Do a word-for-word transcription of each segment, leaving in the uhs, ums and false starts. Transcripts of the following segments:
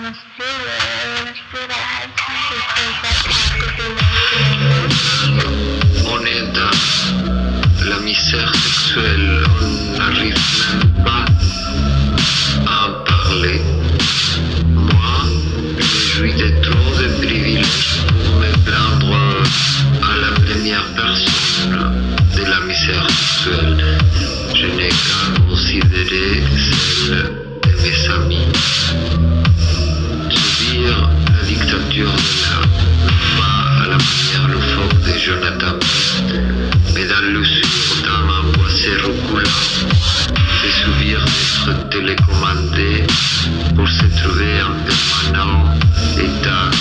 On est dans la misère sexuelle, on n'arrive même pas à en parler. Moi, je jouis de trop de privilèges pour me plaindre à la première personne de la misère sexuelle. Je n'ai qu'à considérer celle de mes amis. Subir la dictature de l'art, pas à la manière loufoque de Jonathan, mais dans l'usure d'un angoissé roucoulant, c'est subir d'être télécommandé pour se trouver en permanent état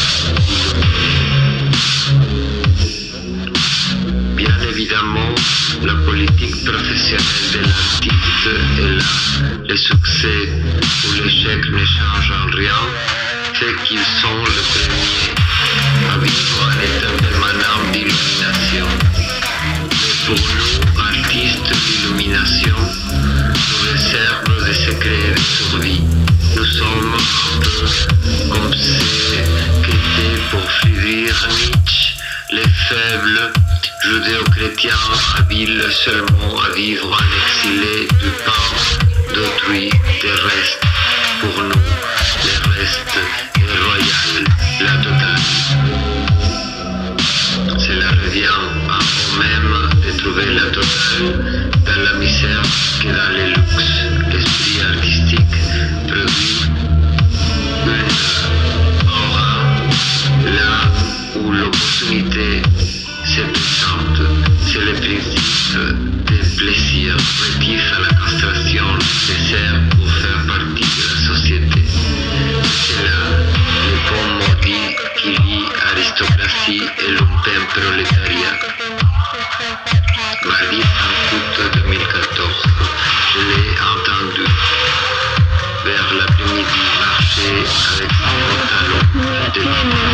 d'illusion. Bien évidemment, la politique professionnelle de l'artiste est là. Le succès ou l'échec ne changent en rien, fait qu'ils sont les premiers à vivre en état permanent d'illumination. Mais pour nous, artistes, l'illumination nous réserve des secrets de survie. Nous sommes un peu comme ceux qu'étaient pour Friedrich Nietzsche les faibles judéo-chrétiens habiles seulement à vivre en exilé du pain d'autrui terrestre. Pour nous, le reste est royal, la totale. Cela revient à nous-mêmes de trouver la totale dans la misère que dans le luxe. L'esprit artistique produit une aura là où l'opportunité se présente. C'est le principe des plaisirs relatifs à la castration nécessaire pour faire partie de la société. C'est là le pont maudit qui lie aristocratie et lumpen prolétariat. Mardi cinq août deux mille quatorze, je l'ai entendu vers l'après-midi marcher avec son pantalon de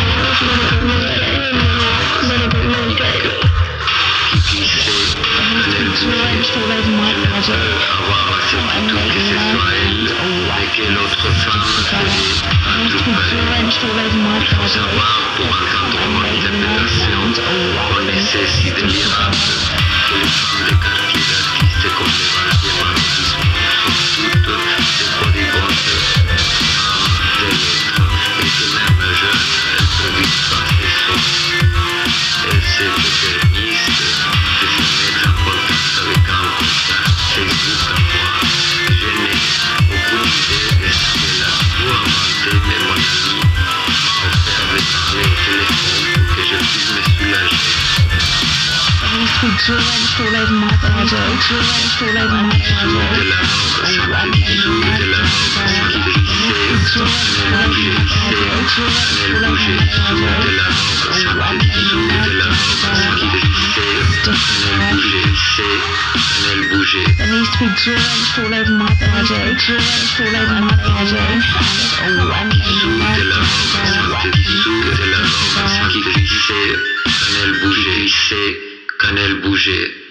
qui glissait dans elle bougeait. Je ne peux avoir la certitude que ce soit elle, mais que l'autre femme serait entourée. Il faut savoir, pour entendre mon interprétation, on essaie si délirable que les femmes des quartiers d'artistes comme les vingtième arrondissement sont toutes des bodigotes femmes de lettres, et que même jeunes, elles ne produisent pas ces sons. Elles se permettent de se mettre en contact avec un contact Facebook à moi. Je n'ai aucune idée de ce qu'elle a pu inventer, mais mon ami m'a offert de parler au téléphone pour que je puisse me soulager. En dessous de la robe, ça dessous de la robe, ça glissait, elle bougeait, elle bougeait, dessous de la robe, ça dessous de la robe, ça glissait, elle bougeait, c'est, elle bougeait. There needs to be drenched all over my body, drenched all over my body, and oh, and dessous de la robe, ça dessous de la robe, ça glissait, quand elle bougeait, glissait, quand elle bougeait.